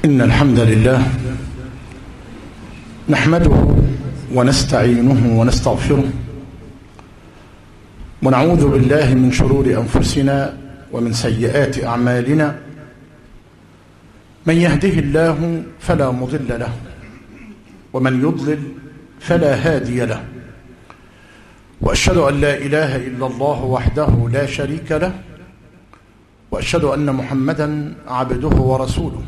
إن الحمد لله نحمده ونستعينه ونستغفره ونعوذ بالله من شرور أنفسنا ومن سيئات أعمالنا. من يهده الله فلا مضل له ومن يضلل فلا هادي له، وأشهد أن لا إله إلا الله وحده لا شريك له، وأشهد أن محمدا عبده ورسوله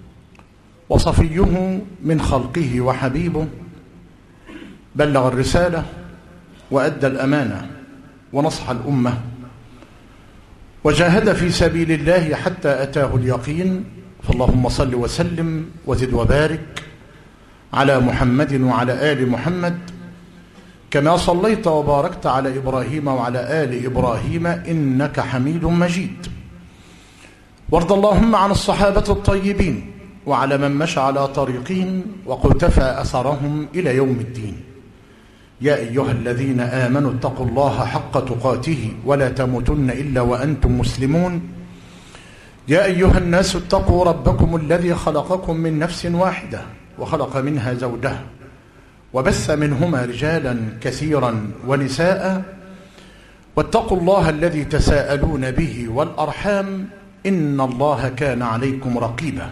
وصفيه من خلقه وحبيبه، بلغ الرسالة وأدى الأمانة ونصح الأمة وجاهد في سبيل الله حتى أتاه اليقين. فاللهم صل وسلم وزد وبارك على محمد وعلى آل محمد كما صليت وباركت على إبراهيم وعلى آل إبراهيم إنك حميد مجيد. وارض اللهم عن الصحابة الطيبين وعلى من مشى على طريقهم وقتفى أثرهم إلى يوم الدين. يا أيها الذين آمنوا اتقوا الله حق تقاته ولا تموتن إلا وأنتم مسلمون. يا أيها الناس اتقوا ربكم الذي خلقكم من نفس واحدة وخلق منها زوجها وبث منهما رجالا كثيرا ونساء، واتقوا الله الذي تساءلون به والأرحام إن الله كان عليكم رقيبا.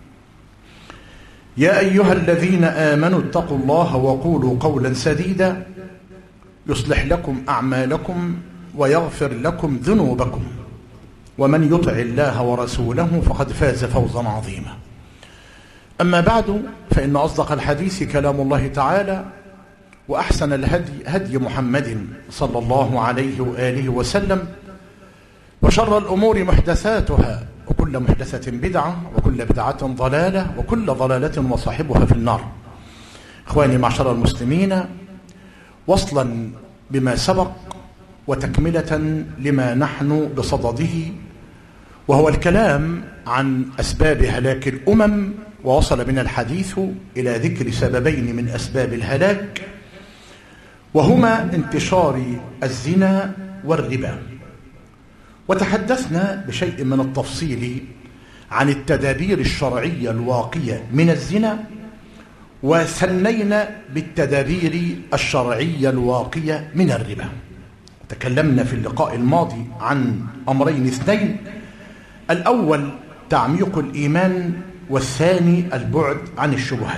يا أيها الذين آمنوا اتقوا الله وقولوا قولا سديدا يصلح لكم أعمالكم ويغفر لكم ذنوبكم، ومن يطع الله ورسوله فقد فاز فوزا عظيما. أما بعد، فإن أصدق الحديث كلام الله تعالى، وأحسن الهدي هدي محمد صلى الله عليه وآله وسلم، وشر الأمور محدثاتها، وكل محدثة بدعة، وكل بدعة ضلالة، وكل ضلالة وصاحبها في النار. إخواني معشر المسلمين، وصلا بما سبق وتكملة لما نحن بصدده، وهو الكلام عن أسباب هلاك الأمم، ووصل بنا الحديث إلى ذكر سببين من أسباب الهلاك، وهما انتشار الزنا والربا. وتحدثنا بشيء من التفصيل عن التدابير الشرعية الواقية من الزنا، وثنينا بالتدابير الشرعية الواقية من الربا. تكلمنا في اللقاء الماضي عن أمرين اثنين: الأول تعميق الإيمان، والثاني البعد عن الشبهات.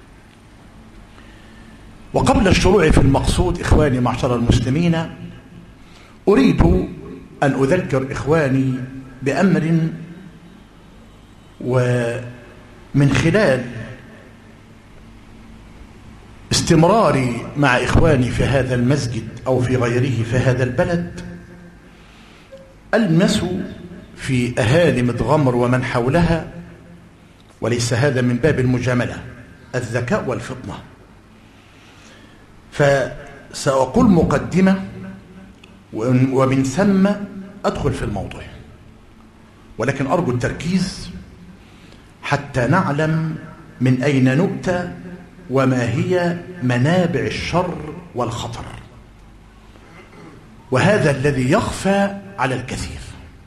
وقبل الشروع في المقصود إخواني معشر المسلمين، أريد أن أذكر إخواني بأمر، ومن خلال استمراري مع إخواني في هذا المسجد أو في غيره في هذا البلد، ألمس في أهالي متغمر ومن حولها، وليس هذا من باب المجاملة، الذكاء والفطنة. فسأقول مقدمة ومن ثم أدخل في الموضوع، ولكن أرجو التركيز حتى نعلم من أين نؤتى وما هي منابع الشر والخطر، وهذا الذي يخفى على الكثير.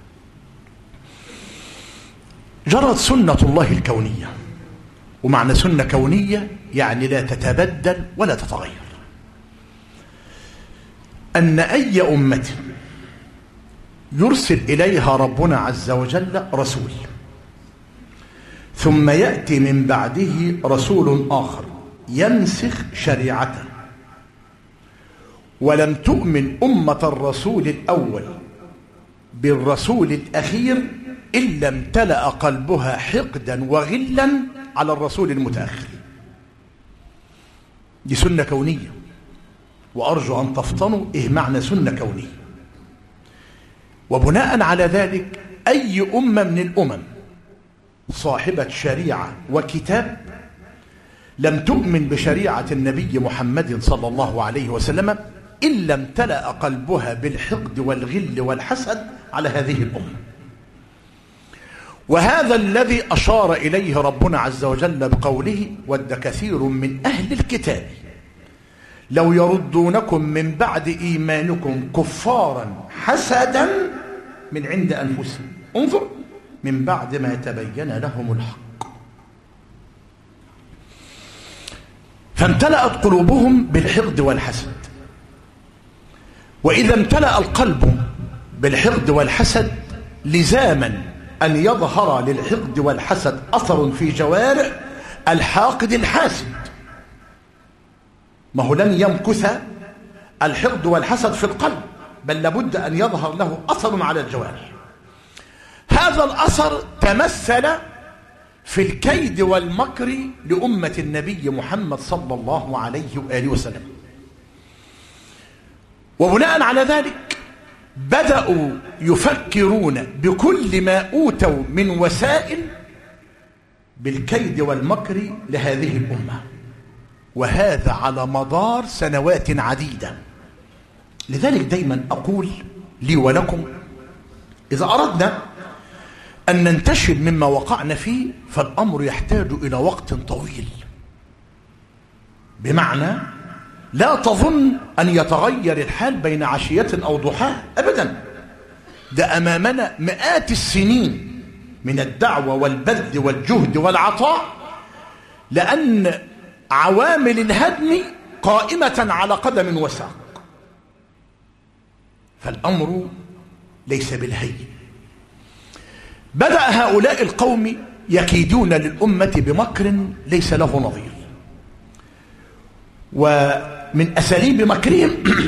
جرت سنة الله الكونية، ومعنى سنة كونية يعني لا تتبدل ولا تتغير، أن أي أمة يرسل إليها ربنا عز وجل رسول، ثم يأتي من بعده رسول آخر ينسخ شريعته، ولم تؤمن أمة الرسول الأول بالرسول الأخير إلا امتلأ قلبها حقدا وغلا على الرسول المتأخر. دي سنة كونية، وأرجو أن تفطنوا إيه معنى سنة كونية. وبناء على ذلك أي أمة من الأمم صاحبة شريعة وكتاب لم تؤمن بشريعة النبي محمد صلى الله عليه وسلم إلا امتلأ قلبها بالحقد والغل والحسد على هذه الأمة. وهذا الذي أشار إليه ربنا عز وجل بقوله: ود كثير من أهل الكتاب لو يردونكم من بعد إيمانكم كفارا حسدا من عند أنفسهم. انظر: من بعد ما تبين لهم الحق. فامتلأت قلوبهم بالحقد والحسد. وإذا امتلأ القلب بالحقد والحسد لزاما أن يظهر للحقد والحسد أثر في جوارح الحاقد الحاسد. ما هو لن يمكث الحقد والحسد في القلب، بل لابد أن يظهر له أثر على الجوارح. هذا الأثر تمثل في الكيد والمكر لأمة النبي محمد صلى الله عليه وآله وسلم. وبناء على ذلك بدأوا يفكرون بكل ما أوتوا من وسائل بالكيد والمكر لهذه الأمة، وهذا على مدار سنوات عديدة. لذلك دايما أقول لي ولكم إذا أردنا أن ننتشل مما وقعنا فيه فالأمر يحتاج إلى وقت طويل. بمعنى لا تظن أن يتغير الحال بين عشية أو ضحاها أبدا، ده أمامنا مئات السنين من الدعوة والبذل والجهد والعطاء، لأن عوامل الهدم قائمة على قدم وساق. فالأمر ليس بالهين. بدأ هؤلاء القوم يكيدون للأمة بمكر ليس له نظير. ومن أساليب مكرهم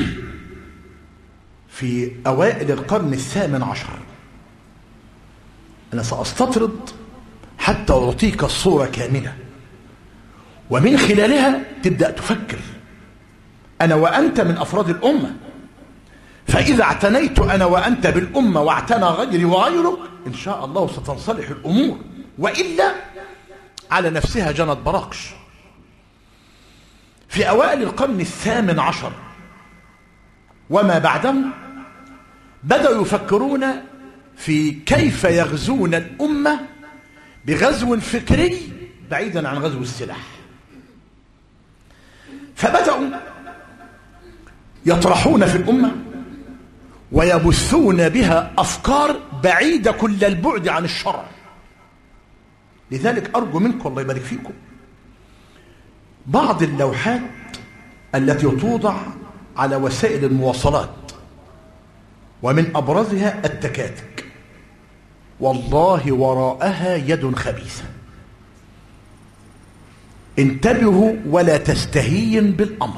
في أوائل القرن الثامن عشر، أنا سأستطرد حتى أعطيك الصورة كاملة، ومن خلالها تبدأ تفكر. أنا وأنت من أفراد الأمة، فإذا اعتنيت أنا وأنت بالأمة واعتنى غيري وغيرك إن شاء الله ستنصلح الأمور، وإلا على نفسها جنت براقش. في أوائل القرن الثامن عشر وما بعده بدأوا يفكرون في كيف يغزون الأمة بغزو فكري بعيدا عن غزو السلاح. فبدأوا يطرحون في الأمة ويبثون بها أفكار بعيدة كل البعد عن الشرع. لذلك أرجو منكم الله يبارك فيكم بعض اللوحات التي توضع على وسائل المواصلات، ومن أبرزها التكاتك، والله وراءها يد خبيثة. انتبهوا ولا تستهين بالأمر،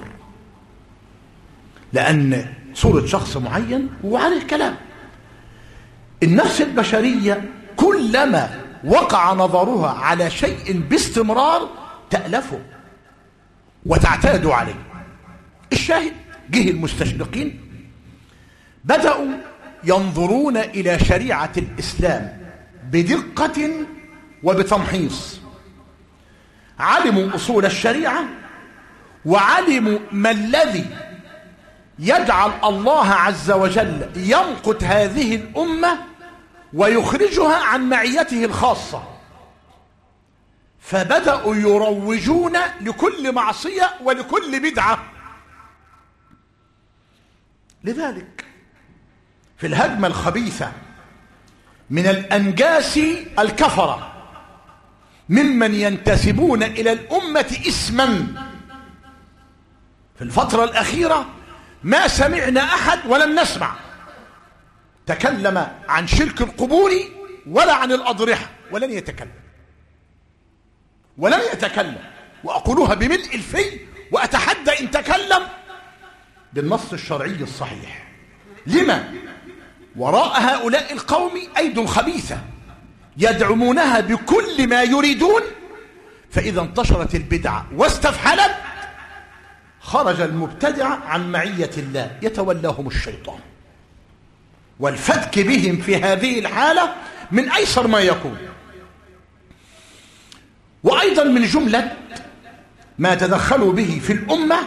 لأن صورة شخص معين وعليه كلام. النفس البشرية كلما وقع نظرها على شيء باستمرار تألفه وتعتاد عليه. الشاهد جه المستشرقين بدأوا ينظرون إلى شريعة الإسلام بدقة وبتمحيص. علموا أصول الشريعة، وعلموا ما الذي يجعل الله عز وجل يمقت هذه الأمة ويخرجها عن معيته الخاصة. فبدأوا يروجون لكل معصية ولكل بدعة. لذلك في الهجمة الخبيثة من الأنجاس الكفرة ممن ينتسبون إلى الأمة اسما في الفترة الأخيرة ما سمعنا أحد ولم نسمع تكلم عن شرك القبور ولا عن الأضرحة، ولن يتكلم وأقولها بملء الفي، وأتحدى إن تكلم بالنص الشرعي الصحيح. لما؟ وراء هؤلاء القوم أيد خبيثة يدعمونها بكل ما يريدون، فإذا انتشرت البدعة واستفحلت خرج المبتدع عن معية الله يتولاهم الشيطان. والفتك بهم في هذه الحالة من أيسر ما يكون. وأيضا من جملة ما تدخلوا به في الأمة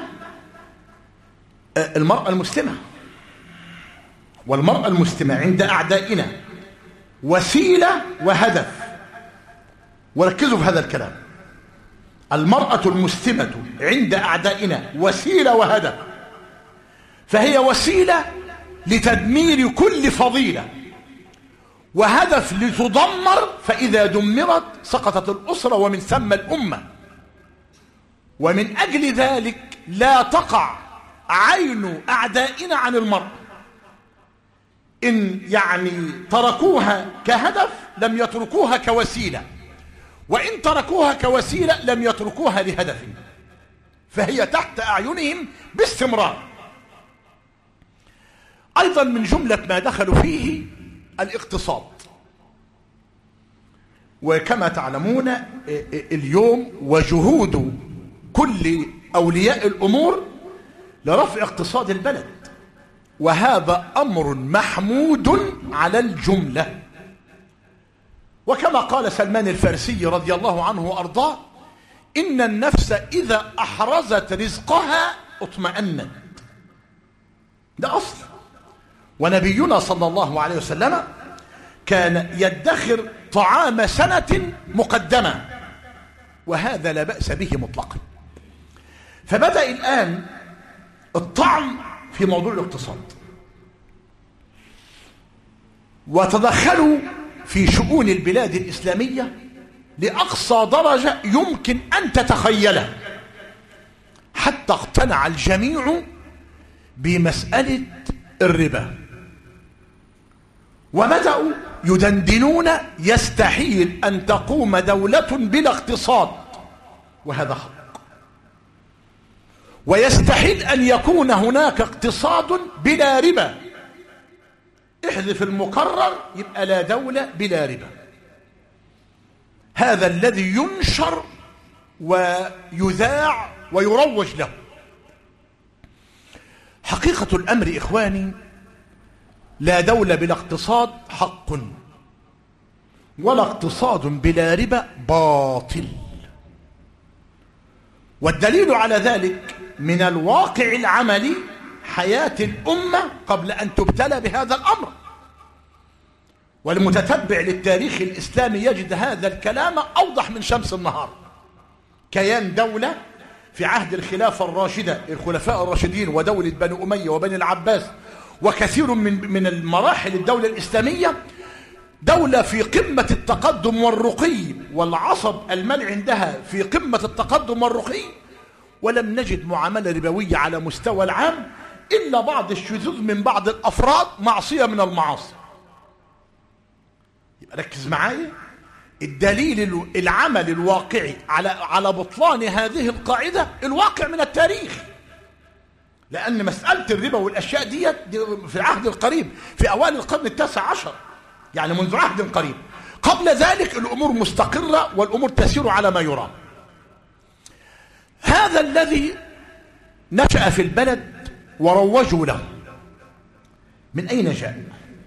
المرأة المسلمة. والمرأة المسلمة عند أعدائنا وسيلة وهدف. وركزوا في هذا الكلام. المرأة المسلمة عند أعدائنا وسيلة وهدف، فهي وسيلة لتدمير كل فضيلة، وهدف لتدمر، فإذا دمرت سقطت الأسرة ومن ثم الأمة. ومن أجل ذلك لا تقع عين أعدائنا عن المرء. إن يعني تركوها كهدف لم يتركوها كوسيلة، وإن تركوها كوسيلة لم يتركوها لهدف، فهي تحت أعينهم باستمرار. أيضا من جملة ما دخلوا فيه الاقتصاد. وكما تعلمون اليوم وجهود كل أولياء الأمور لرفع اقتصاد البلد، وهذا أمر محمود على الجملة. وكما قال سلمان الفارسي رضي الله عنه وأرضاه: إن النفس إذا أحرزت رزقها اطمأنت. ده أصل. ونبينا صلى الله عليه وسلم كان يدخر طعام سنة مقدمة، وهذا لا بأس به مطلقا. فبدأ الآن الطعن في موضوع الاقتصاد، وتدخلوا في شؤون البلاد الإسلامية لأقصى درجة يمكن أن تتخيله، حتى اقتنع الجميع بمسألة الربا، وبدأوا يدندنون: يستحيل أن تقوم دولة بلا اقتصاد، وهذا حق، ويستحيل أن يكون هناك اقتصاد بلا ربا. احذف المكرر يبقى لا دولة بلا ربا. هذا الذي ينشر ويذاع ويروج له. حقيقة الأمر إخواني، لا دولة بلا اقتصاد حق، ولا اقتصاد بلا ربا باطل. والدليل على ذلك من الواقع العملي حياة الأمة قبل أن تبتلى بهذا الأمر. والمتتبع للتاريخ الإسلامي يجد هذا الكلام أوضح من شمس النهار. كيان دولة في عهد الخلافة الراشدة، الخلفاء الراشدين، ودولة بني أمية وبني العباس، وكثير من المراحل الدولة الإسلامية، دولة في قمة التقدم والرقي، والعصب المال عندها في قمة التقدم والرقي، ولم نجد معاملة ربوية على مستوى العام إلا بعض الشذوذ من بعض الأفراد، معصية من المعاصي. يبقى ركز معايا، الدليل العمل الواقعي على بطلان هذه القاعدة الواقع من التاريخ. لأن مسألة الربا والأشياء دي في العهد القريب، في أوائل القرن التاسع عشر، يعني منذ عهد قريب. قبل ذلك الأمور مستقرة والأمور تسير على ما يرام. هذا الذي نشأ في البلد وروجوا له من أين جاء؟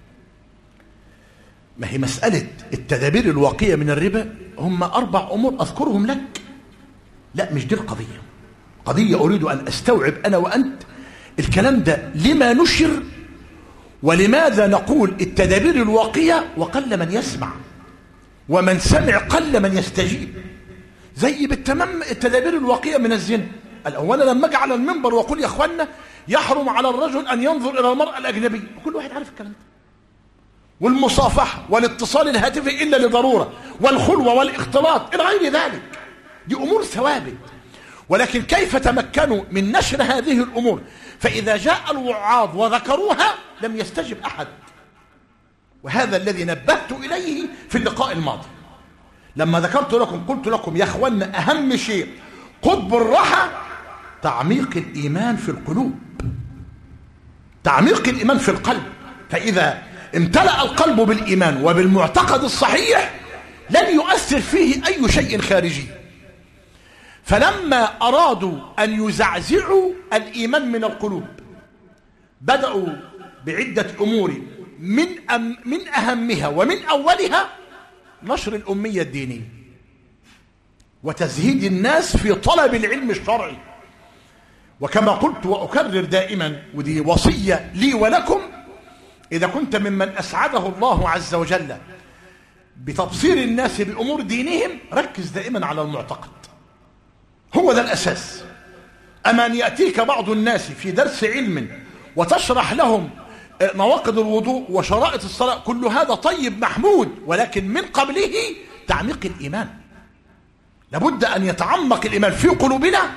ما هي مسألة التدابير الواقية من الربا هم 4 أمور أذكرهم لك. لا، مش دي القضية. قضية أريد أن أستوعب أنا وأنت الكلام ده لما نشر، ولماذا نقول التدابير الواقية وقل من يسمع، ومن سمع قل من يستجيب. زي بالتمام التدابير الواقية من الزنا. الأول لما أجي على المنبر وأقول يا أخوانا يحرم على الرجل أن ينظر إلى المرأة الأجنبية، كل واحد عارف الكلام ده. والمصافحة والاتصال الهاتفي إلا لضرورة، والخلوة والاختلاط إلى غير ذلك، دي أمور ثوابت. ولكن كيف تمكنوا من نشر هذه الأمور؟ فإذا جاء الوعاظ وذكروها لم يستجب أحد. وهذا الذي نبهت إليه في اللقاء الماضي لما ذكرت لكم، قلت لكم يا أخوانا أهم شيء قطب الرحى تعميق الإيمان في القلوب، تعميق الإيمان في القلب. فإذا امتلأ القلب بالإيمان وبالمعتقد الصحيح لن يؤثر فيه أي شيء خارجي. فلما أرادوا أن يزعزعوا الإيمان من القلوب بدأوا بعدة أمور، من أهمها ومن أولها نشر الأمية الدينية وتزهيد الناس في طلب العلم الشرعي. وكما قلت وأكرر دائما، ودي وصية لي ولكم، إذا كنت ممن أسعده الله عز وجل بتبصير الناس بأمور دينهم، ركز دائما على المعتقد، هو ده الأساس. أما أن يأتيك بعض الناس في درس علم وتشرح لهم نواقض الوضوء وشرائط الصلاة، كل هذا طيب محمود، ولكن من قبله تعميق الإيمان. لابد أن يتعمق الإيمان في قلوبنا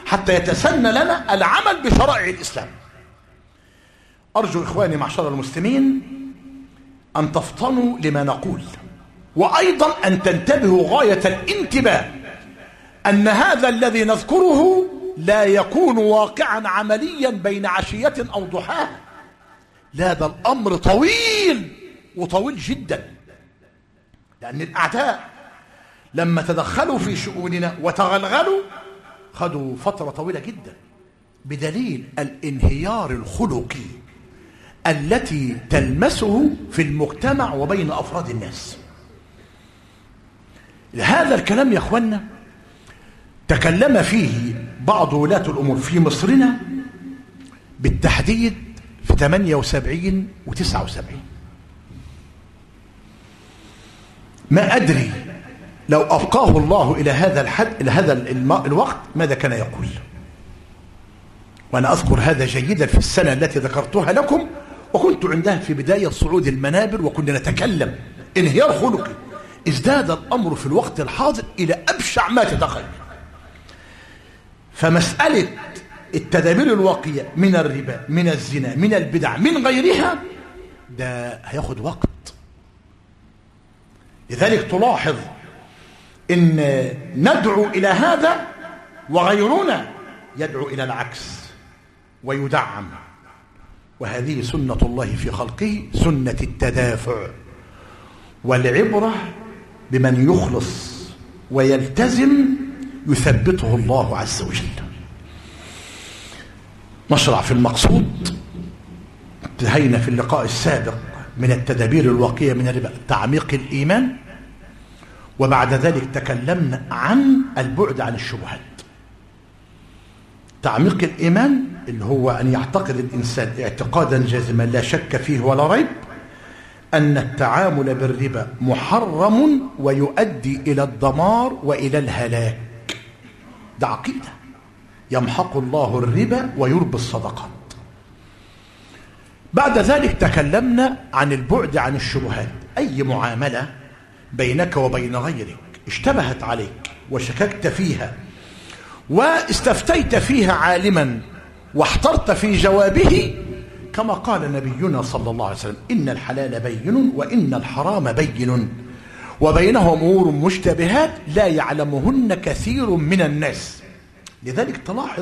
حتى يتسنى لنا العمل بشرائع الإسلام. أرجو إخواني معشر المسلمين أن تفطنوا لما نقول، وأيضا أن تنتبهوا غاية الانتباه أن هذا الذي نذكره لا يكون واقعا عمليا بين عشية أو ضحاها، لا، ده الأمر طويل وطويل جدا، لأن الأعداء لما تدخلوا في شؤوننا وتغلغلوا خدوا فترة طويلة جدا، بدليل الانهيار الخلقي التي تلمسه في المجتمع وبين أفراد الناس. هذا الكلام يا أخوانا تكلم فيه بعض ولاة الأمور في مصرنا بالتحديد في 78 و 79. ما أدري لو أبقاه الله إلى هذا الحد، إلى هذا الوقت، ماذا كان يقول. وأنا أذكر هذا جيدا في السنة التي ذكرتها لكم، وكنت عندها في بداية صعود المنابر وكنا نتكلم انهيار خلقي. ازداد الأمر في الوقت الحاضر إلى أبشع ما تتخيل. فمسألة التدابير الواقية من الربا، من الزنا، من البدع، من غيرها، ده هياخد وقت. لذلك تلاحظ إن ندعو إلى هذا وغيرنا يدعو إلى العكس ويدعم. وهذه سنة الله في خلقه، سنة التدافع، والعبرة بمن يخلص ويلتزم يثبته الله عز وجل. نشرع في المقصود. انتهينا في اللقاء السابق من التدابير الواقية من الربا تعميق الإيمان، وبعد ذلك تكلمنا عن البعد عن الشبهات. تعميق الإيمان اللي هو أن يعتقد الإنسان اعتقادا جازما لا شك فيه ولا ريب أن التعامل بالربا محرم ويؤدي إلى الدمار وإلى الهلاك. ده عقيدة. يمحق الله الربا ويربي الصدقات. بعد ذلك تكلمنا عن البعد عن الشبهات. أي معاملة بينك وبين غيرك اشتبهت عليك وشككت فيها واستفتيت فيها عالما واحترت في جوابه، كما قال نبينا صلى الله عليه وسلم: إن الحلال بين وإن الحرام بين وبينهم أمور مشتبهات لا يعلمهن كثير من الناس. لذلك تلاحظ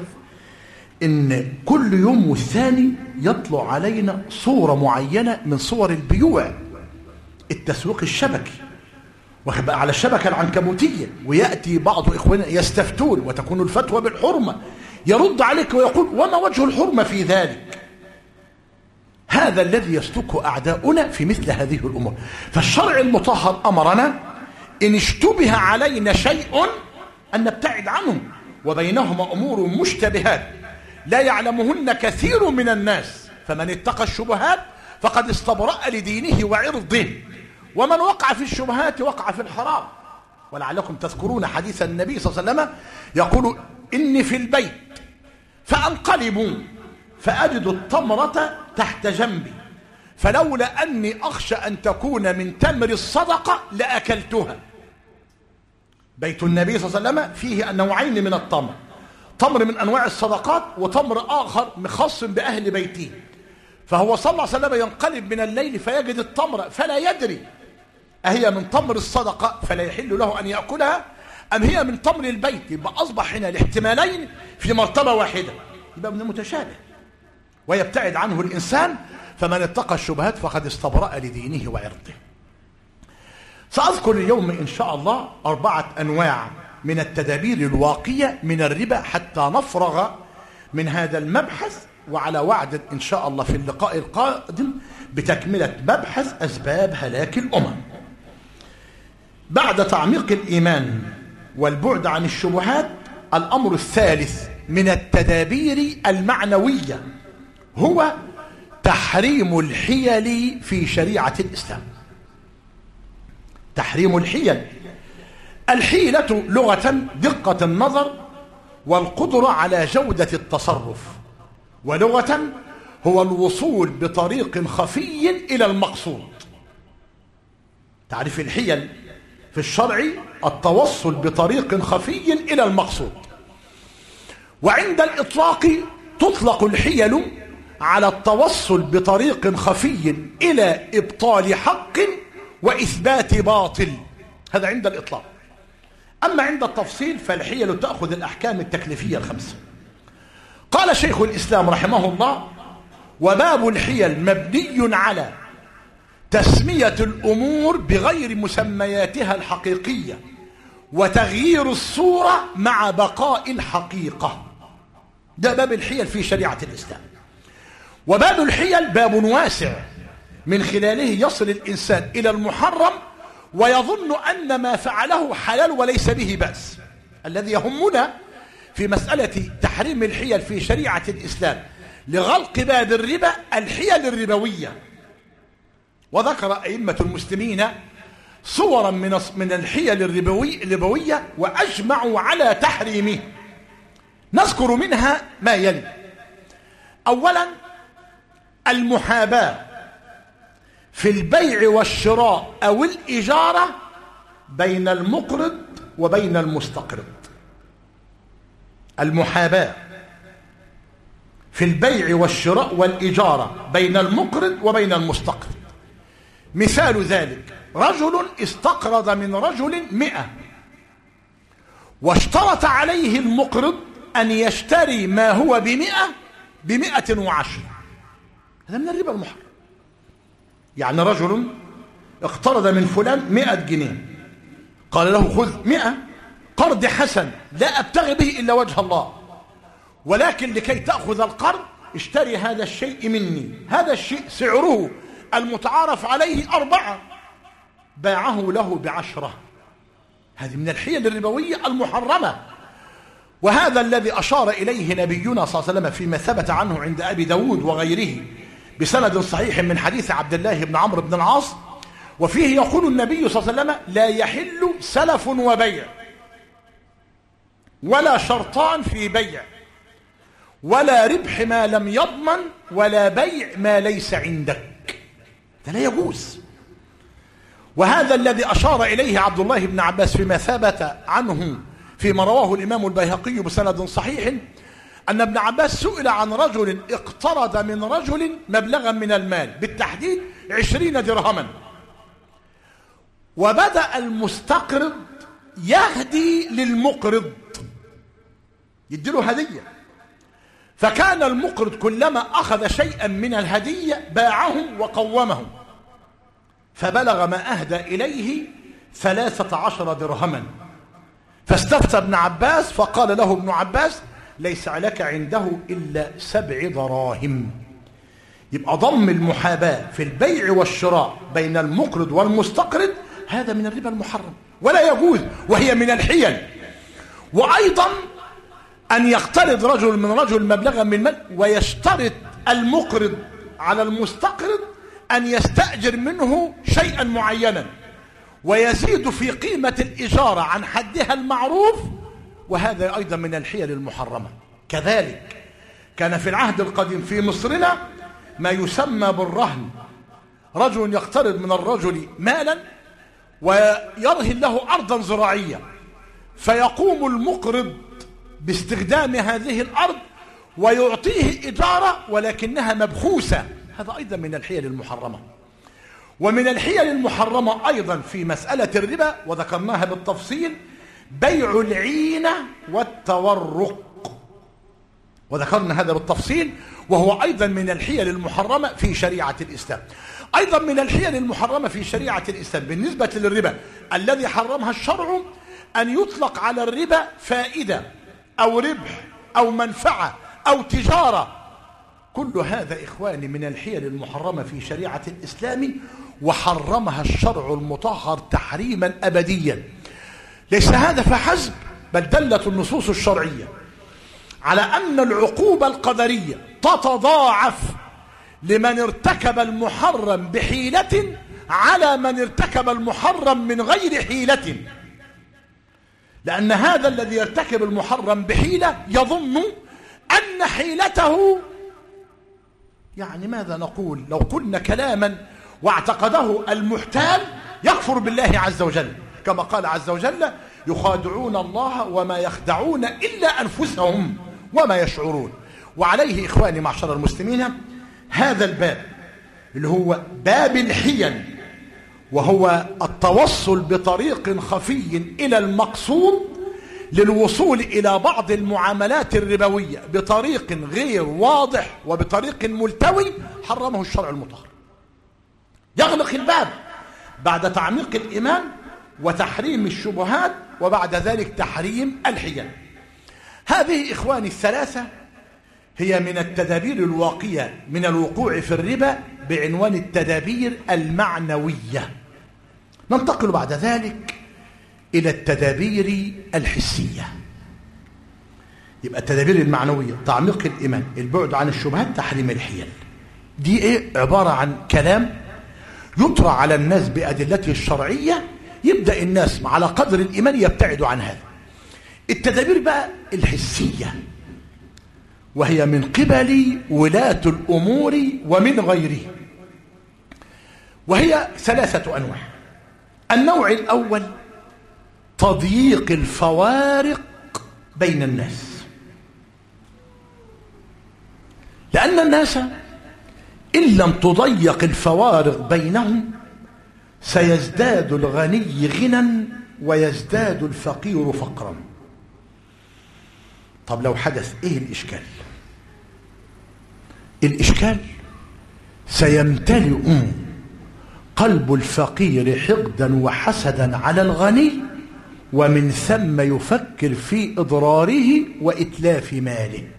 إن كل يوم والثاني يطلع علينا صورة معينة من صور البيوع، التسويق الشبكي على الشبكة العنكبوتية، ويأتي بعض إخواننا يستفتون وتكون الفتوى بالحرمة، يرد عليك ويقول: وما وجه الحرمة في ذلك؟ هذا الذي يسلكه أعداؤنا في مثل هذه الأمور. فالشرع المطهر أمرنا إن اشتبه علينا شيء أن نبتعد عنه، وبينهما أمور مشتبهات لا يعلمهن كثير من الناس، فمن اتقى الشبهات فقد استبرأ لدينه وعرضه، ومن وقع في الشبهات وقع في الحرام. ولعلكم تذكرون حديث النبي صلى الله عليه وسلم يقول: إني في البيت فأنقلب فأجد التمرة تحت جنبي فلولا أني أخشى أن تكون من تمر الصدقة لأكلتها. بيت النبي صلى الله عليه وسلم فيه نوعين من التمر، تمر من أنواع الصدقات وتمر آخر خاص بأهل بيته. فهو صلى الله عليه وسلم ينقلب من الليل فيجد التمر فلا يدري أهي من تمر الصدقة فلا يحل له أن يأكلها أم هي من تمر البيت. يبقى أصبح هنا الاحتمالين في مرتبة واحدة، يبقى من المتشابه ويبتعد عنه الإنسان. فمن اتقى الشبهات فقد استبرأ لدينه وعرضه. سأذكر اليوم إن شاء الله 4 أنواع من التدابير الواقية من الربا حتى نفرغ من هذا المبحث، وعلى وعد إن شاء الله في اللقاء القادم بتكملة مبحث أسباب هلاك الأمم. بعد تعميق الإيمان والبعد عن الشبهات، الأمر الثالث من التدابير المعنوية هو تحريم الحيل في شريعة الإسلام. تحريم الحيل. الحيلة لغة دقة النظر والقدرة على جودة التصرف، ولغة هو الوصول بطريق خفي إلى المقصود. تعريف الحيل في الشرع: التوصل بطريق خفي إلى المقصود. وعند الإطلاق تطلق الحيل على التوصل بطريق خفي إلى إبطال حق وإثبات باطل، هذا عند الإطلاق. أما عند التفصيل فالحيل تأخذ الأحكام التكليفية الخمسة. قال شيخ الإسلام رحمه الله: وباب الحيل مبني على تسمية الأمور بغير مسمياتها الحقيقية وتغيير الصورة مع بقاء الحقيقة. ده باب الحيل في شريعة الإسلام. وباب الحيل باب واسع من خلاله يصل الإنسان إلى المحرم ويظن أن ما فعله حلال وليس به بأس. الذي يهمنا في مسألة تحريم الحيل في شريعة الإسلام لغلق باب الربا الحيل الربوية، وذكر أئمة المسلمين صورا من الحيل الربوية وأجمعوا على تحريمه. نذكر منها ما يلي: أولا المحاباة في البيع والشراء أو الإجارة بين المقرض وبين المستقرض. المحاباة في البيع والشراء والإجارة بين المقرض وبين المستقرض. مثال ذلك: رجل استقرض من رجل 100 واشترط عليه المقرض أن يشتري ما هو ب110، هذا من الربا المحرم. يعني رجل اقترض من فلان 100 جنيه، قال له: خذ 100 قرض حسن لا أبتغي به إلا وجه الله، ولكن لكي تأخذ القرض اشتري هذا الشيء مني، هذا الشيء سعره المتعارف عليه 4، باعه له ب10. هذه من الحيل الربوية المحرمة. وهذا الذي أشار إليه نبينا صلى الله عليه وسلم فيما ثبت عنه عند أبي داود وغيره بسند صحيح من حديث عبد الله بن عمرو بن العاص، وفيه يقول النبي صلى الله عليه وسلم: لا يحل سلف وبيع، ولا شرطان في بيع، ولا ربح ما لم يضمن، ولا بيع ما ليس عندك. ده لا يجوز. وهذا الذي أشار إليه عبد الله بن عباس فيما ثبت عنه فيما رواه الإمام البيهقي بسند صحيح أن ابن عباس سئل عن رجل اقترض من رجل مبلغا من المال، بالتحديد 20 درهما، وبدأ المستقرض يهدي للمقرض، يديله هدية، فكان المقرض كلما أخذ شيئا من الهدية باعه وقومه، فبلغ ما أهدى إليه 13 درهما. فاستفتى ابن عباس فقال له ابن عباس: ليس لك عنده إلا 7 دراهم. يبقى ضم المحاباة في البيع والشراء بين المقرض والمستقرض هذا من الربا المحرم ولا يجوز، وهي من الحيل. وأيضا أن يقترض رجل من رجل مبلغا من مال ويشترط المقرض على المستقرض أن يستأجر منه شيئا معينا ويزيد في قيمة الإجارة عن حدها المعروف، وهذا أيضا من الحيل المحرمة. كذلك كان في العهد القديم في مصرنا ما يسمى بالرهن، رجل يقترض من الرجل مالا ويرهن له أرضا زراعية، فيقوم المقرض باستخدام هذه الأرض ويعطيه إجارة ولكنها مبخوسة، هذا أيضا من الحيل المحرمة. ومن الحيل المحرمة أيضا في مسألة الربا وذكرناها بالتفصيل بيع العينة والتورق، وذكرنا هذا بالتفصيل، وهو أيضا من الحيل المحرمة في شريعة الإسلام. أيضا من الحيل المحرمة في شريعة الإسلام بالنسبة للربا الذي حرمها الشرع أن يطلق على الربا فائدة أو ربح أو منفعة أو تجارة. كل هذا إخواني من الحيل المحرمة في شريعة الإسلام، وحرمها الشرع المطهر تحريما أبديا. ليس هذا فحسب، بل دلت النصوص الشرعية على أن العقوبة القدرية تتضاعف لمن ارتكب المحرم بحيلة على من ارتكب المحرم من غير حيلة، لأن هذا الذي يرتكب المحرم بحيلة يظن أن حيلته، يعني ماذا نقول لو قلنا كلاما واعتقده المحتال يكفر بالله عز وجل، كما قال عز وجل: يخادعون الله وما يخدعون إلا أنفسهم وما يشعرون. وعليه إخواني معشر المسلمين هذا الباب اللي هو باب الحيل، وهو التوصل بطريق خفي إلى المقصود للوصول إلى بعض المعاملات الربوية بطريق غير واضح وبطريق ملتوي، حرمه الشرع المطهر. يغلق الباب بعد تعميق الإيمان وتحريم الشبهات، وبعد ذلك تحريم الحيل. هذه إخواني الثلاثة هي من التدابير الواقية من الوقوع في الربا بعنوان التدابير المعنوية. ننتقل بعد ذلك إلى التدابير الحسية. يبقى التدابير المعنوية تعميق الإيمان، البعد عن الشبهات، تحريم الحيل. دي إيه؟ عبارة عن كلام يطرح على الناس بأدلته الشرعية، يبدأ الناس على قدر الإيمان يبتعدوا عن هذا. التدابير بقى الحسية، وهي من قبل ولاة الأمور ومن غيره، وهي ثلاثة أنواع. النوع الأول تضييق الفوارق بين الناس، لأن الناس إن لم تضيق الفوارق بينهم سيزداد الغني غنى ويزداد الفقير فقرا. طب لو حدث إيه الإشكال؟ الإشكال سيمتلئ قلب الفقير حقدا وحسدا على الغني، ومن ثم يفكر في إضراره وإتلاف ماله.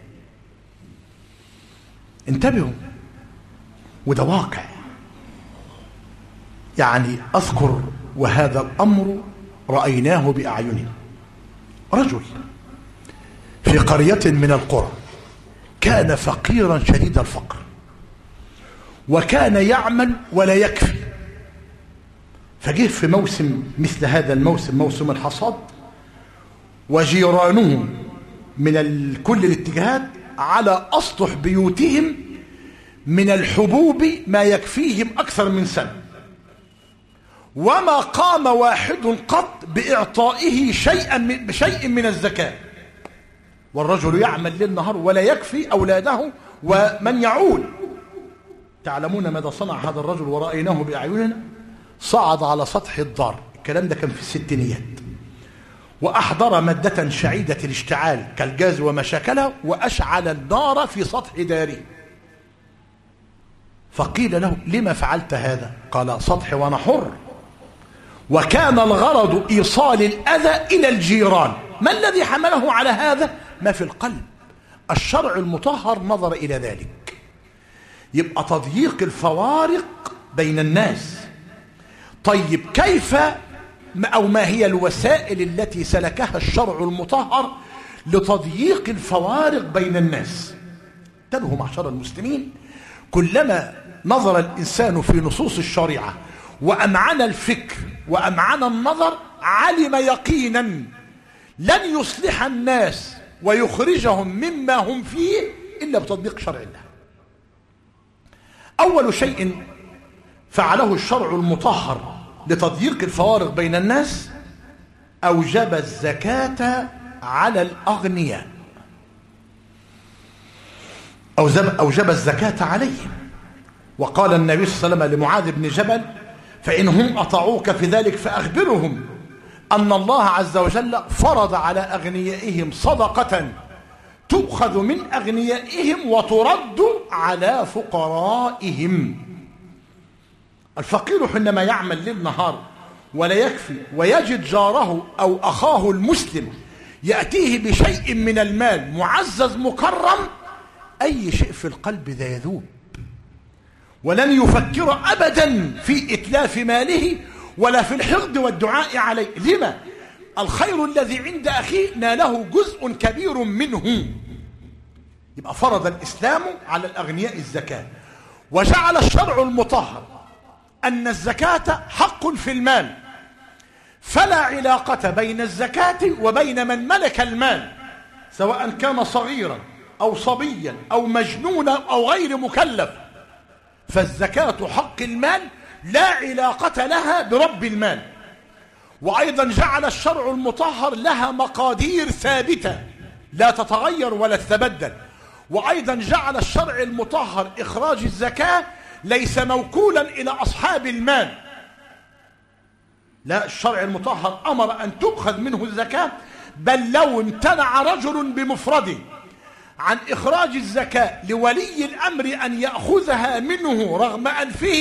انتبهوا، وده واقع. يعني أذكر وهذا الأمر رأيناه بأعيننا. رجل في قرية من القرى كان فقيرا شديد الفقر، وكان يعمل ولا يكفي. فجه في موسم مثل هذا الموسم، موسم الحصاد، وجيرانهم من كل الاتجاهات على أسطح بيوتهم من الحبوب ما يكفيهم أكثر من سنة، وما قام واحد قط بإعطائه شيء من الزكاة. والرجل يعمل ليل نهار ولا يكفي أولاده ومن يعول. تعلمون ماذا صنع هذا الرجل ورأيناه بأعيننا؟ صعد على سطح الدار، الكلام ده كان في الستينيات، وأحضر مادة شعيدة الاشتعال كالجاز وما شاكلها، وأشعل النار في سطح داره. فقيل له: لما فعلت هذا؟ قال: سطح وأنا حر، وكان الغرض إيصال الأذى إلى الجيران. ما الذي حمله على هذا؟ ما في القلب. الشرع المطهر نظر إلى ذلك. يبقى تضييق الفوارق بين الناس. طيب كيف أو ما هي الوسائل التي سلكها الشرع المطهر لتضييق الفوارق بين الناس؟ انتبهوا معشر المسلمين، كلما نظر الإنسان في نصوص الشريعة وأمعن الفكر وأمعن النظر، علم يقينا لن يصلح الناس ويخرجهم مما هم فيه إلا بتطبيق شرع الله. أول شيء فعله الشرع المطهر لتضييق الفوارق بين الناس، أوجب الزكاة على الأغنياء، أوجب الزكاة عليهم. وقال النبي صلى الله عليه وسلم لمعاذ بن جبل: فإنهم أطاعوك في ذلك فأخبرهم أن الله عز وجل فرض على أغنيائهم صدقة تؤخذ من أغنيائهم وترد على فقرائهم. الفقير حينما يعمل ليل نهار ولا يكفي، ويجد جاره أو أخاه المسلم يأتيه بشيء من المال معزز مكرم، أي شيء في القلب ذا يذوب، ولن يفكر أبدا في إتلاف ماله ولا في الحقد والدعاء عليه. لما؟ الخير الذي عند أخيه ناله جزء كبير منه. يبقى فرض الإسلام على الأغنياء الزكاة، وجعل الشرع المطهر أن الزكاة حق في المال، فلا علاقة بين الزكاة وبين من ملك المال، سواء كان صغيرا أو صبيا أو مجنونا أو غير مكلف. فالزكاة حق المال لا علاقة لها برب المال. وأيضا جعل الشرع المطهر لها مقادير ثابتة لا تتغير ولا تتبدل. وأيضا جعل الشرع المطهر إخراج الزكاة ليس موكولا إلى أصحاب المال، لا، الشرع المطهر أمر أن تؤخذ منه الزكاة، بل لو امتنع رجل بمفرده عن إخراج الزكاة لولي الأمر أن يأخذها منه رغم أنفه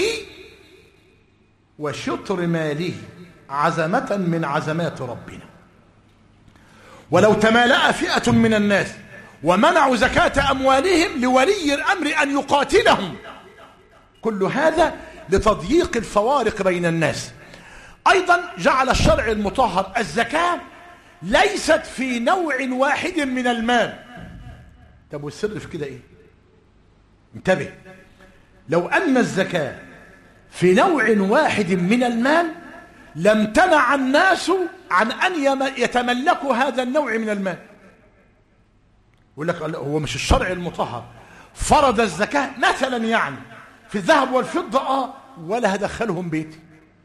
وشطر ماله عزمة من عزمات ربنا. ولو تمالأ فئة من الناس ومنعوا زكاة أموالهم لولي الأمر أن يقاتلهم، كل هذا لتضييق الفوارق بين الناس. أيضا جعل الشرع المطهر الزكاة ليست في نوع واحد من المال. طب والسر في كده ايه؟ انتبه، لو أن الزكاة في نوع واحد من المال لامتنع الناس عن أن يتملكوا هذا النوع من المال. يقول لك هو مش الشرع المطهر فرض الزكاة مثلا يعني في الذهب والفضة ولا هدخلهم بيتي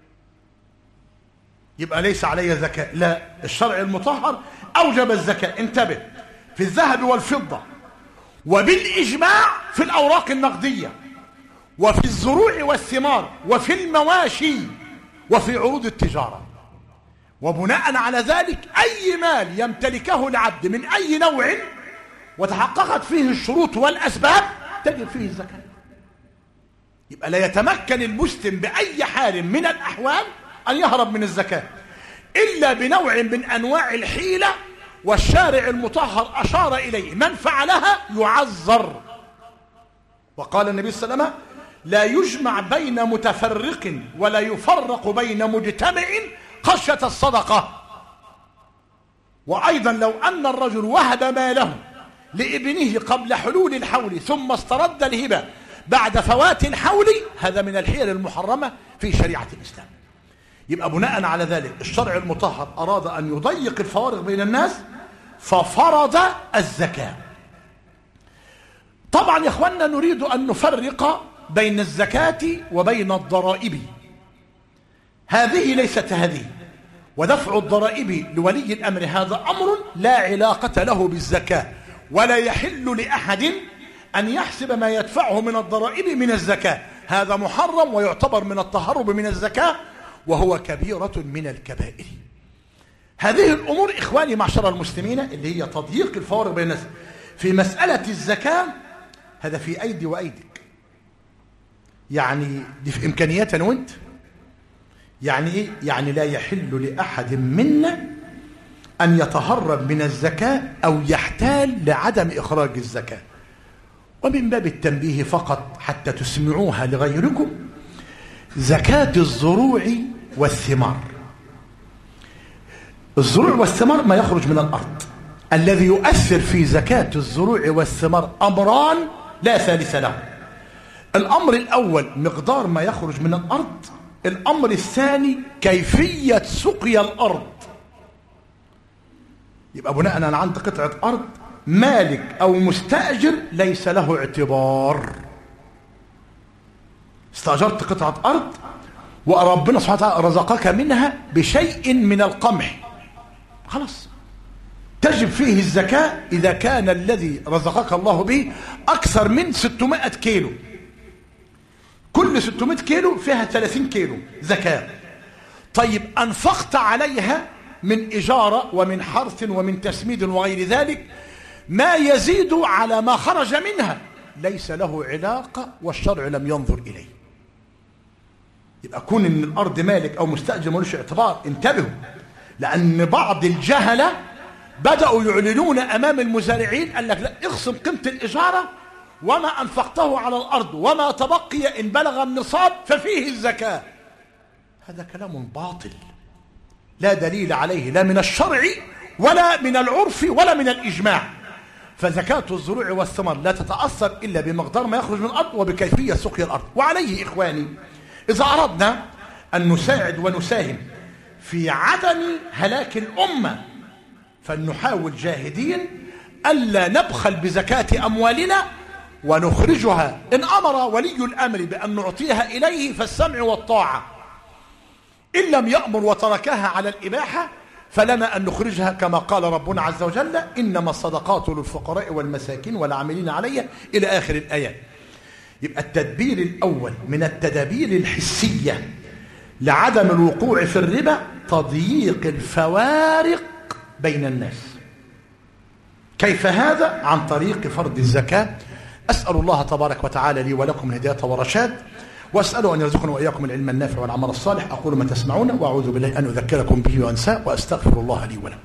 يبقى ليس علي زكاة؟ لا، الشرع المطهر أوجب الزكاة، انتبه، في الذهب والفضة، وبالإجماع في الأوراق النقدية، وفي الزروع والثمار، وفي المواشي، وفي عروض التجارة. وبناء على ذلك أي مال يمتلكه العبد من أي نوع وتحققت فيه الشروط والأسباب تجب فيه الزكاة. يبقى لا يتمكن المسلم بأي حال من الأحوال أن يهرب من الزكاة إلا بنوع من أنواع الحيلة، والشارع المطهر أشار إليه من فعلها يعذر. وقال النبي صلى الله عليه وسلم: لا يجمع بين متفرق ولا يفرق بين مجتمع خشية الصدقة. وأيضا لو أن الرجل وهب ماله لابنه قبل حلول الحول ثم استرد الهبة بعد فوات الحول، هذا من الحيل المحرمة في شريعة الإسلام. يبقى بناء على ذلك الشرع المطهر أراد أن يضيق الفوارق بين الناس ففرض الزكاة. طبعا يا إخواننا نريد أن نفرق بين الزكاة وبين الضرائب. هذه ليست هذه، ودفع الضرائب لولي الأمر هذا أمر لا علاقة له بالزكاة، ولا يحل لأحد أن يحسب ما يدفعه من الضرائب من الزكاة، هذا محرم ويعتبر من التهرب من الزكاة، وهو كبيرة من الكبائر. هذه الأمور إخواني معشر المسلمين اللي هي تضييق الفوارق بين الناس في مسألة الزكاة، هذا في أيدي وأيدك، يعني دي في إمكانياتنا وانت. يعني إيه؟ يعني لا يحل لأحد منا أن يتهرب من الزكاة أو يحتال لعدم إخراج الزكاة. ومن باب التنبيه فقط حتى تسمعوها لغيركم، زكاة الزروع والثمار. الزروع والثمار ما يخرج من الأرض. الذي يؤثر في زكاة الزروع والثمار أمران لا ثالث له. الأمر الأول مقدار ما يخرج من الأرض، الأمر الثاني كيفية سقيا الأرض. يبقى بناء أنا عندي قطعة أرض، مالك أو مستأجر ليس له اعتبار. استأجرت قطعة أرض وربنا سبحانه وتعالى رزقك منها بشيء من القمح، خلاص تجب فيه الزكاة إذا كان الذي رزقك الله به أكثر من 600 كيلو. كل 600 كيلو فيها 30 كيلو زكاة. طيب أنفقت عليها من إجارة ومن حرث ومن تسميد وغير ذلك ما يزيد على ما خرج منها، ليس له علاقة والشرع لم ينظر إليه. يبقى كون إن الأرض مالك أو مستأجر ملوش اعتبار. انتبهوا، لأن بعض الجهلة بدأوا يعلنون أمام المزارعين، قال لك لا، اخصم قيمة الإجارة وما أنفقته على الأرض وما تبقي إن بلغ النصاب ففيه الزكاة. هذا كلام باطل لا دليل عليه لا من الشرع ولا من العرف ولا من الإجماع. فزكاة الزروع والثمر لا تتأثر إلا بمقدار ما يخرج من الأرض وبكيفية سقي الأرض. وعليه إخواني إذا أردنا أن نساعد ونساهم في عدم هلاك الأمة فلنحاول جاهدين ألا نبخل بزكاة أموالنا ونخرجها. إن أمر ولي الأمر بأن نعطيها إليه فالسمع والطاعة، إن لم يأمر وتركها على الإباحة فلنا أن نخرجها كما قال ربنا عز وجل: إنما الصدقات للفقراء والمساكين والعاملين عليها، إلى آخر الآيات. يبقى التدبير الأول من التدابير الحسية لعدم الوقوع في الربا تضييق الفوارق بين الناس. كيف هذا؟ عن طريق فرض الزكاة. أسأل الله تبارك وتعالى لي ولكم الهداية والرشاد، وأسأله أن يرزقنا وإياكم العلم النافع والعمل الصالح. أقول ما تسمعون وأعوذ بالله أن أذكركم به وأنساه، وأستغفر الله لي ولكم.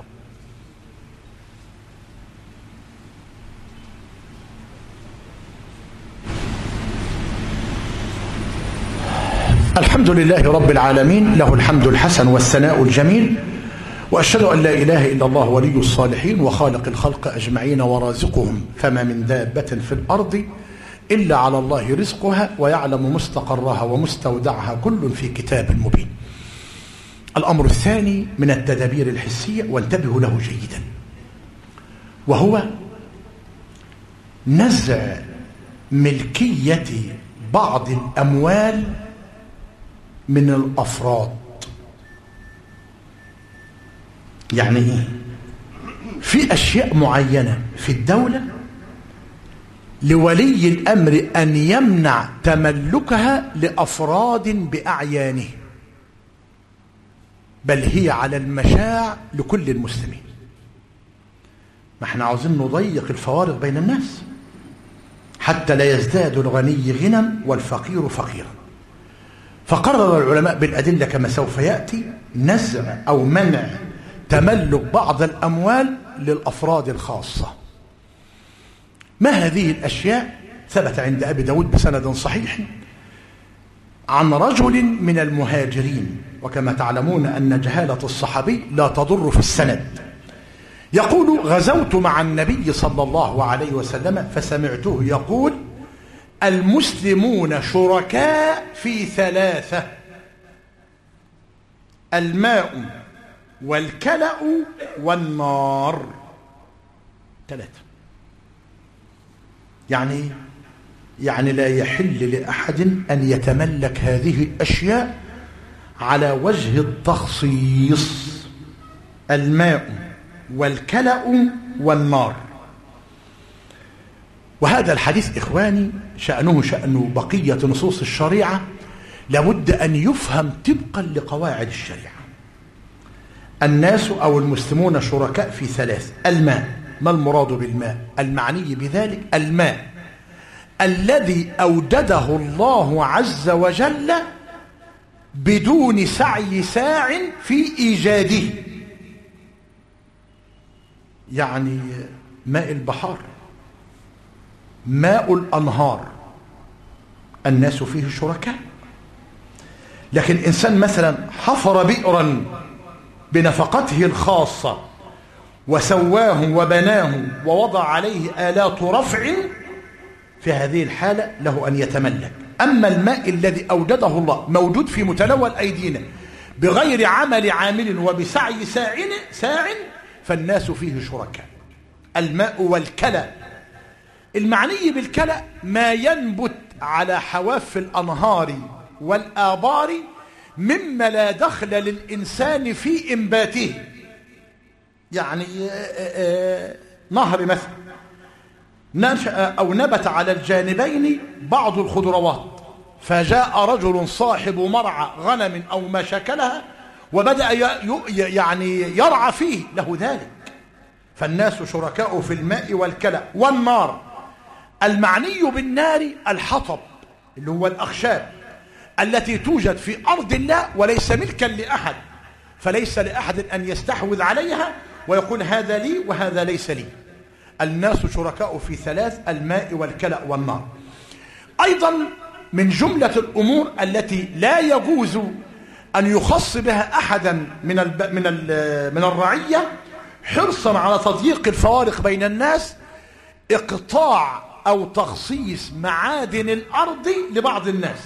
الحمد لله رب العالمين، له الحمد الحسن والثناء الجميل، وأشهد أن لا إله إلا الله ولي الصالحين وخالق الخلق أجمعين ورازقهم، فما من دابة في الأرض إلا على الله رزقها ويعلم مستقرها ومستودعها كل في كتاب مبين. الأمر الثاني من التدابير الحسية، وانتبهوا له جيدا، وهو نزع ملكية بعض الأموال من الأفراد. يعني إيه؟ في أشياء معينة في الدولة لولي الأمر أن يمنع تملكها لأفراد بأعيانه، بل هي على المشاع لكل المسلمين. ما احنا عاوزين نضيق الفوارق بين الناس حتى لا يزداد الغني غنى والفقير فقيرا. فقرر العلماء بالأدلة كما سوف يأتي نزع أو منع تملك بعض الأموال للأفراد الخاصة. ما هذه الأشياء؟ ثبت عند أبي داود بسند صحيح عن رجل من المهاجرين، وكما تعلمون أن جهالة الصحابي لا تضر في السند، يقول: غزوت مع النبي صلى الله عليه وسلم فسمعته يقول: المسلمون شركاء في ثلاثة: الماء والكلأ والنار. ثلاثة. يعني لا يحل لأحد أن يتملك هذه الأشياء على وجه التخصيص: الماء والكلأ والنار. وهذا الحديث إخواني شأنه شأن بقية نصوص الشريعة، لابد أن يفهم طبقا لقواعد الشريعة. الناس أو المسلمون شركاء في ثلاث: الماء. ما المراد بالماء؟ المعني بذلك الماء الذي أوجده الله عز وجل بدون سعي ساع في إيجاده، يعني ماء البحار، ماء الأنهار، الناس فيه شركاء. لكن إنسان مثلا حفر بئرا بنفقته الخاصة وسواه وبناه ووضع عليه آلات رفع، في هذه الحالة له أن يتملك. أما الماء الذي أوجده الله موجود في متناول أيدينا بغير عمل عامل وبسعي ساع، فالناس فيه شركاء. الماء والكلى. المعني بالكلى ما ينبت على حواف الأنهار والآبار مما لا دخل للإنسان في إنباته. يعني نهر مثلا نشأ أو نبت على الجانبين بعض الخضروات، فجاء رجل صاحب مرعى غنم أو ما شكلها وبدأ يعني يرعى فيه، له ذلك. فالناس شركاء في الماء والكلى والنار. المعني بالنار الحطب اللي هو الأخشاب التي توجد في أرض الله وليس ملكا لأحد، فليس لأحد أن يستحوذ عليها ويقول هذا لي وهذا ليس لي. الناس شركاء في ثلاث: الماء والكلى والنار. أيضا من جملة الأمور التي لا يجوز أن يخص بها أحدا من الرعية حرصا على تضييق الفوارق بين الناس إقطاع أو تخصيص معادن الأرض لبعض الناس.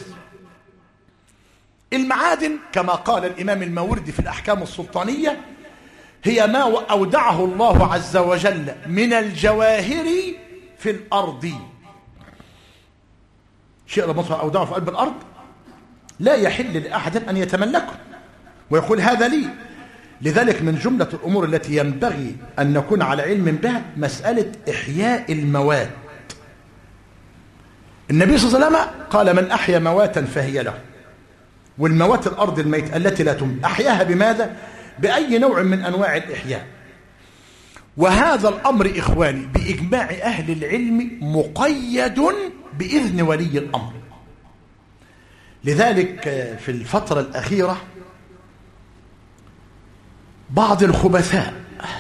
المعادن كما قال الإمام الماوردي في الأحكام السلطانية هي ما أودعه الله عز وجل من الجواهر في الأرض. شيء ربنا أودعه في قلب الأرض لا يحل لأحد أن يتملكه ويقول هذا لي، لذلك من جملة الأمور التي ينبغي أن نكون على علم بها مسألة إحياء الموات. النبي صلى الله عليه وسلم قال من أحيا مواتا فهي له، والموات الأرض الميت التي لا تموت أحياها بماذا؟ بأي نوع من أنواع الإحياء. وهذا الأمر إخواني بإجماع أهل العلم مقيد بإذن ولي الأمر. لذلك في الفترة الأخيرة بعض الخبثاء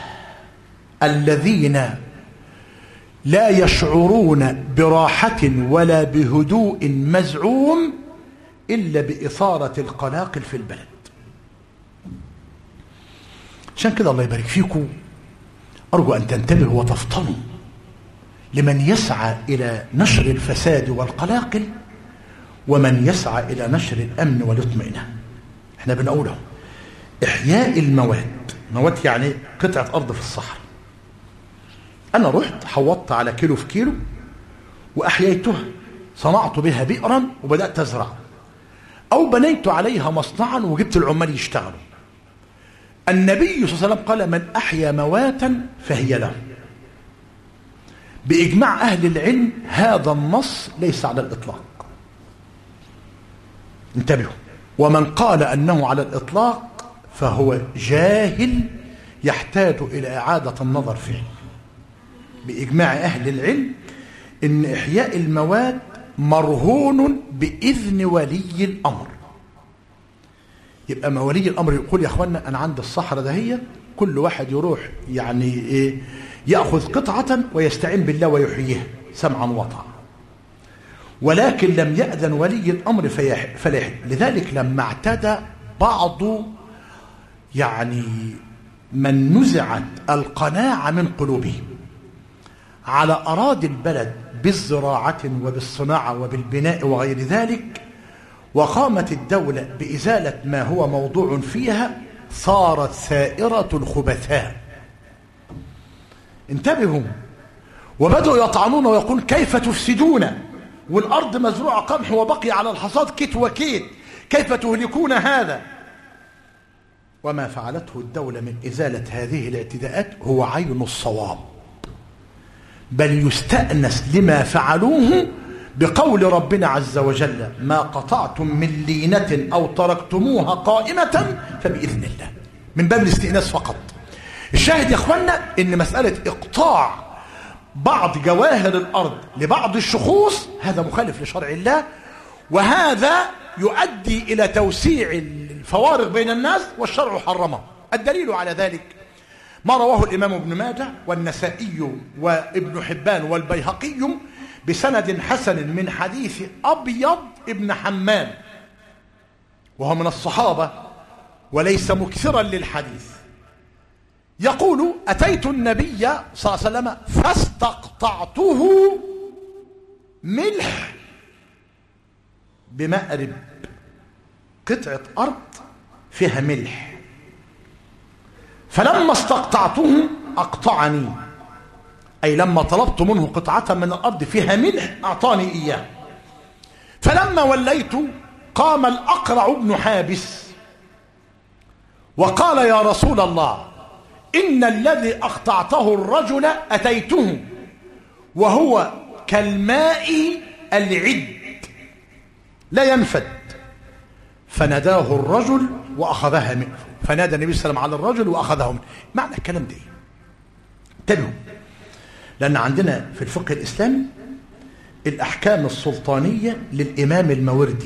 الذين لا يشعرون براحة ولا بهدوء مزعوم إلا بإثارة القلاقل في البلد. عشان كده الله يبارك فيكم أرجو أن تنتبهوا وتفطنوا لمن يسعى إلى نشر الفساد والقلاقل ومن يسعى إلى نشر الأمن والاطمئنان. احنا بنقوله إحياء الموات، موات يعني قطعة أرض في الصحراء، أنا رحت حوضت على كيلو في كيلو وأحييتها، صنعت بها بئرا وبدأت أزرع، أو بنيت عليها مصنعا وجبت العمال يشتغلوا. النبي صلى الله عليه وسلم قال من أحيا مواتا فهي له. بإجماع أهل العلم هذا النص ليس على الإطلاق، انتبهوا. ومن قال أنه على الإطلاق فهو جاهل يحتاج إلى إعادة النظر فيه. بإجماع أهل العلم إن إحياء الموات مرهون بإذن ولي الأمر. يبقى ما ولي الأمر يقول يا أخوانا أنا عند الصحراء دهية، كل واحد يروح يعني إيه يأخذ قطعة ويستعين بالله ويحييها سمعا وطاعة، ولكن لم يأذن ولي الأمر فلا يحل. لذلك لما اعتدى بعض يعني من نزعت القناعة من قلوبهم على أراضي البلد بالزراعة وبالصناعة وبالبناء وغير ذلك، وقامت الدولة بإزالة ما هو موضوع فيها، صارت سائرة الخبثاء. انتبهوا، وبدأوا يطعنون ويقولون كيف تفسدون والأرض مزروعة قمح وبقي على الحصاد كيت وكيت، كيف تهلكون هذا؟ وما فعلته الدولة من إزالة هذه الاعتداءات هو عين الصواب، بل يستأنس لما فعلوه بقول ربنا عز وجل ما قطعتم من لينة أو تركتموها قائمة فبإذن الله، من باب الاستئناس فقط. الشاهد يا أخوانا إن مسألة إقطاع بعض جواهر الأرض لبعض الشخوص هذا مخالف لشرع الله، وهذا يؤدي إلى توسيع الفوارق بين الناس، والشرع حرمه. الدليل على ذلك ما رواه الإمام ابن ماجه والنسائي وابن حبان والبيهقي بسند حسن من حديث أبيض ابن حمام، وهو من الصحابة وليس مكثرا للحديث، يقول أتيت النبي صلى الله عليه وسلم فاستقطعته ملح بمأرب، قطعة أرض فيها ملح، فلما استقطعته أقطعني، أي لما طلبت منه قطعة من الأرض فيها ملح أعطاني إياه. فلما وليت قام الأقرع بن حابس وقال يا رسول الله إن الذي أقطعته الرجل أتيته وهو كالماء العد لا ينفد، فناداه الرجل وأخذها منه، فنادى النبي صلى الله عليه وسلم على الرجل وأخذه منه. معنى الكلام ده انتبهوا، لأن عندنا في الفقه الإسلامي الأحكام السلطانية للإمام الماوردي،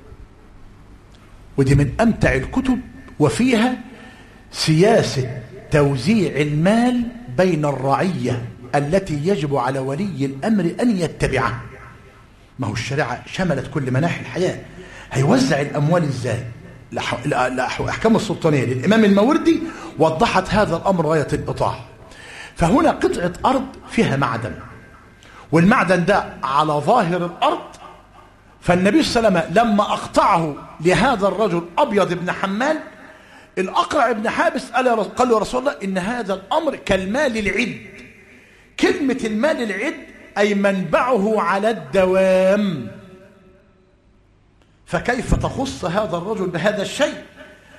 ودي من أمتع الكتب، وفيها سياسة توزيع المال بين الرعية التي يجب على ولي الأمر أن يتبعها. ما هو الشريعة شملت كل مناحي الحياة، هيوزع الأموال إزاي؟ الأحكام السلطانية للإمام الماوردي وضحت هذا الأمر غاية الإيضاح. فهنا قطعة أرض فيها معدن، والمعدن ده على ظاهر الأرض، فالنبي صلى الله عليه وسلم لما أقطعه لهذا الرجل أبيض بن حمال، الأقرع بن حابس قال له رسول الله إن هذا الأمر كالمال العد. كلمة المال العد أي منبعه على الدوام، فكيف تخص هذا الرجل بهذا الشيء؟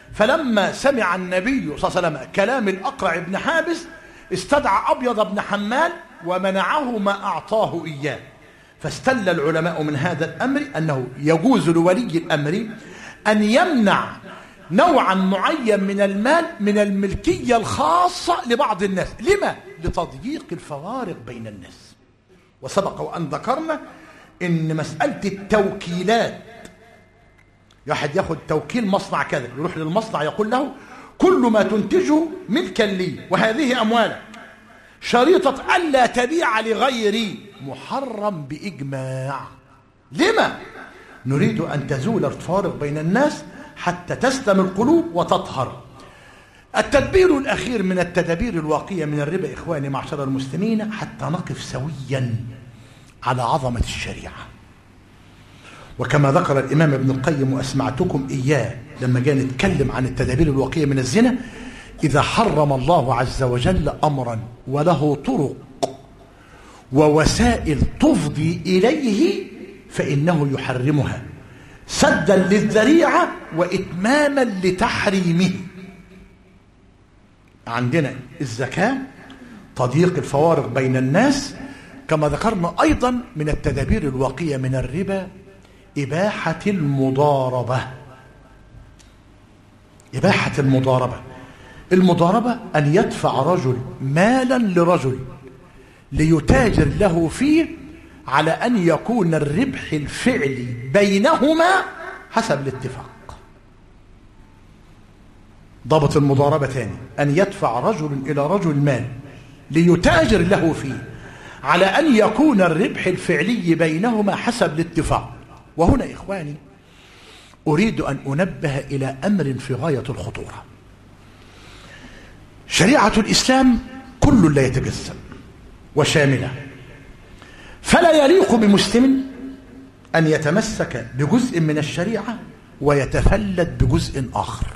فلما سمع النبي صلى الله عليه وسلم كلام الأقرع بن حابس استدعى أبيض بن حمال ومنعه ما أعطاه إياه. فاستل العلماء من هذا الأمر أنه يجوز لولي الأمر أن يمنع نوعا معين من المال من الملكية الخاصة لبعض الناس. لما؟ لتضييق الفوارق بين الناس. وسبق وأن ذكرنا إن مسألة التوكيلات، واحد ياخد توكيل مصنع كذا، يروح للمصنع يقول له كل ما تنتجه ملكا لي وهذه أموالك، شريطة ألا تبيع لغيري، محرم بإجماع. لما؟ نريد أن تزول الفارق بين الناس حتى تسلم القلوب وتطهر. التدبير الأخير من التدابير الواقية من الربا إخواني معشر المسلمين حتى نقف سويا على عظمة الشريعة. وكما ذكر الإمام ابن القيم وأسمعتكم إياه لما جاء نتكلم عن التدابير الواقية من الزنا، إذا حرم الله عز وجل أمرا وله طرق ووسائل تفضي إليه فإنه يحرمها سدا للذريعة وإتماما لتحريمه. عندنا الزكاة، تضييق الفوارق بين الناس. كما ذكرنا أيضا من التدابير الواقية من الربا إباحة المضاربة. إباحة المضاربة. المضاربة أن يدفع رجل مالا لرجل ليتاجر له فيه على أن يكون الربح الفعلي بينهما حسب الاتفاق. ضبط المضاربة ثاني، أن يدفع رجل إلى رجل مال ليتاجر له فيه على أن يكون الربح الفعلي بينهما حسب الاتفاق. وهنا إخواني أريد أن أنبه إلى أمر في غاية الخطورة. شريعة الإسلام كل لا يتجزأ وشاملة، فلا يليق بمسلم أن يتمسك بجزء من الشريعة ويتفلت بجزء آخر.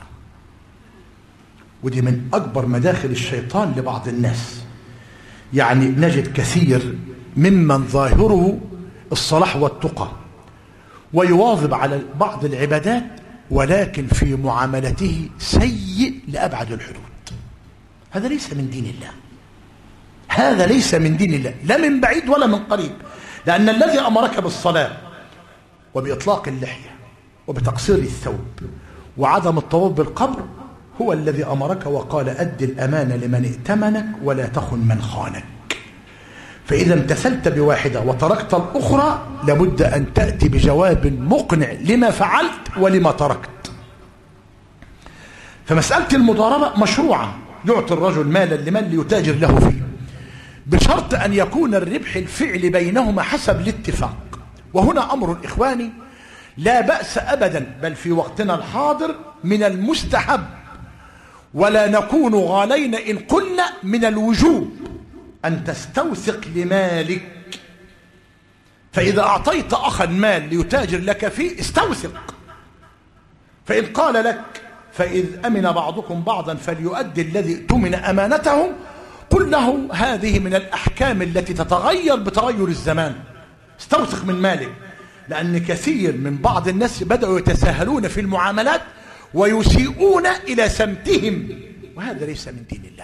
ودي من أكبر مداخل الشيطان لبعض الناس. يعني نجد كثير ممن ظاهره الصلاح والتقى ويواظب على بعض العبادات ولكن في معاملته سيء لأبعد الحدود. هذا ليس من دين الله، هذا ليس من دين الله لا من بعيد ولا من قريب. لأن الذي أمرك بالصلاة وبإطلاق اللحية وبتقصير الثوب وعدم الطواف بالقبر هو الذي أمرك وقال أد الأمانة لمن ائتمنك ولا تخن من خانك. فإذا امتثلت بواحدة وتركت الأخرى لابد أن تأتي بجواب مقنع لما فعلت ولما تركت. فمسألة المضاربة مشروعة، يعطي الرجل مالا لمن ليتاجر له فيه بشرط أن يكون الربح الفعلي بينهما حسب الاتفاق. وهنا أمر إخواني لا بأس أبدا، بل في وقتنا الحاضر من المستحب ولا نكون غالين إن قلنا من الوجوب أن تستوثق لمالك. فإذا أعطيت أخا مال ليتاجر لك فيه استوثق. فإن قال لك فإذ أمن بعضكم بعضا فليؤدي الذي اؤتمن أمانته، قل له هذه من الأحكام التي تتغير بتغير الزمان، استوثق من مالك. لأن كثير من بعض الناس بدأوا يتساهلون في المعاملات ويسيئون إلى سمتهم، وهذا ليس من دين الله.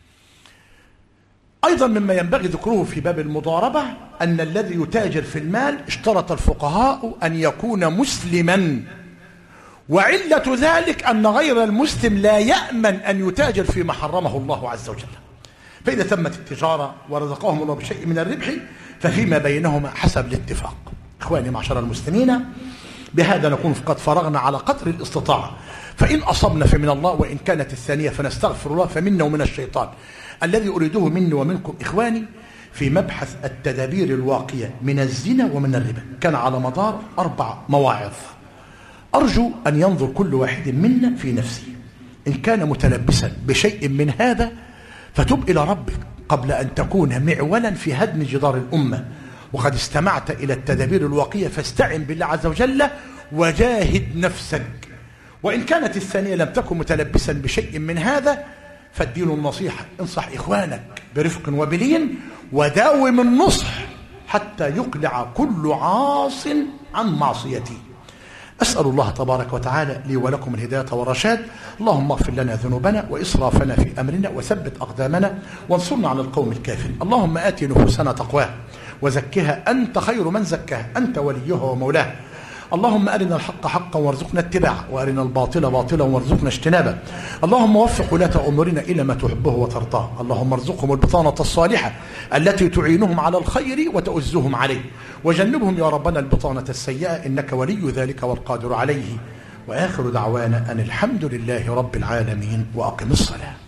أيضا مما ينبغي ذكره في باب المضاربة أن الذي يتاجر في المال اشترط الفقهاء أن يكون مسلما، وعلة ذلك أن غير المسلم لا يأمن أن يتاجر فيما حرمه الله عز وجل. فإذا تمت التجارة ورزقهم الله بشيء من الربح ففيما بينهما حسب الاتفاق. إخواني معشر المسلمين، بهذا نكون قد فرغنا على قدر الاستطاعة. فإن أصبنا فمن الله، وإن كانت الثانية فنستغفر الله، فمنا ومن الشيطان. الذي أريده مني ومنكم إخواني في مبحث التدابير الواقية من الزنا ومن الربا كان على مدار 4 مواعظ. أرجو أن ينظر كل واحد منا في نفسه، إن كان متلبسا بشيء من هذا فتب إلى ربك قبل أن تكون معولا في هدم جدار الأمة. وقد استمعت إلى التدابير الواقية فاستعن بالله عز وجل وجاهد نفسك. وإن كانت الثانية لم تكن متلبسا بشيء من هذا فالدين النصيحة، انصح إخوانك برفق وبلين وداوم النصح حتى يقلع كل عاص عن معصيته. أسأل الله تبارك وتعالى لي ولكم الهداية والرشاد. اللهم اغفر لنا ذنوبنا وإسرافنا في أمرنا وثبت أقدامنا وانصرنا على القوم الكافرين. اللهم آت نفوسنا تقواها وزكها أنت خير من زكاها، أنت وليها ومولاها. اللهم أرنا الحق حقا وارزقنا اتباعه، وأرنا الباطل باطلا وارزقنا اجتنابه. اللهم وفق ولاة أمورنا إلى ما تحبه وترضاه. اللهم ارزقهم البطانة الصالحة التي تعينهم على الخير وتؤزهم عليه، وجنبهم يا ربنا البطانة السيئة، إنك ولي ذلك والقادر عليه. وآخر دعوانا أن الحمد لله رب العالمين، وأقم الصلاة.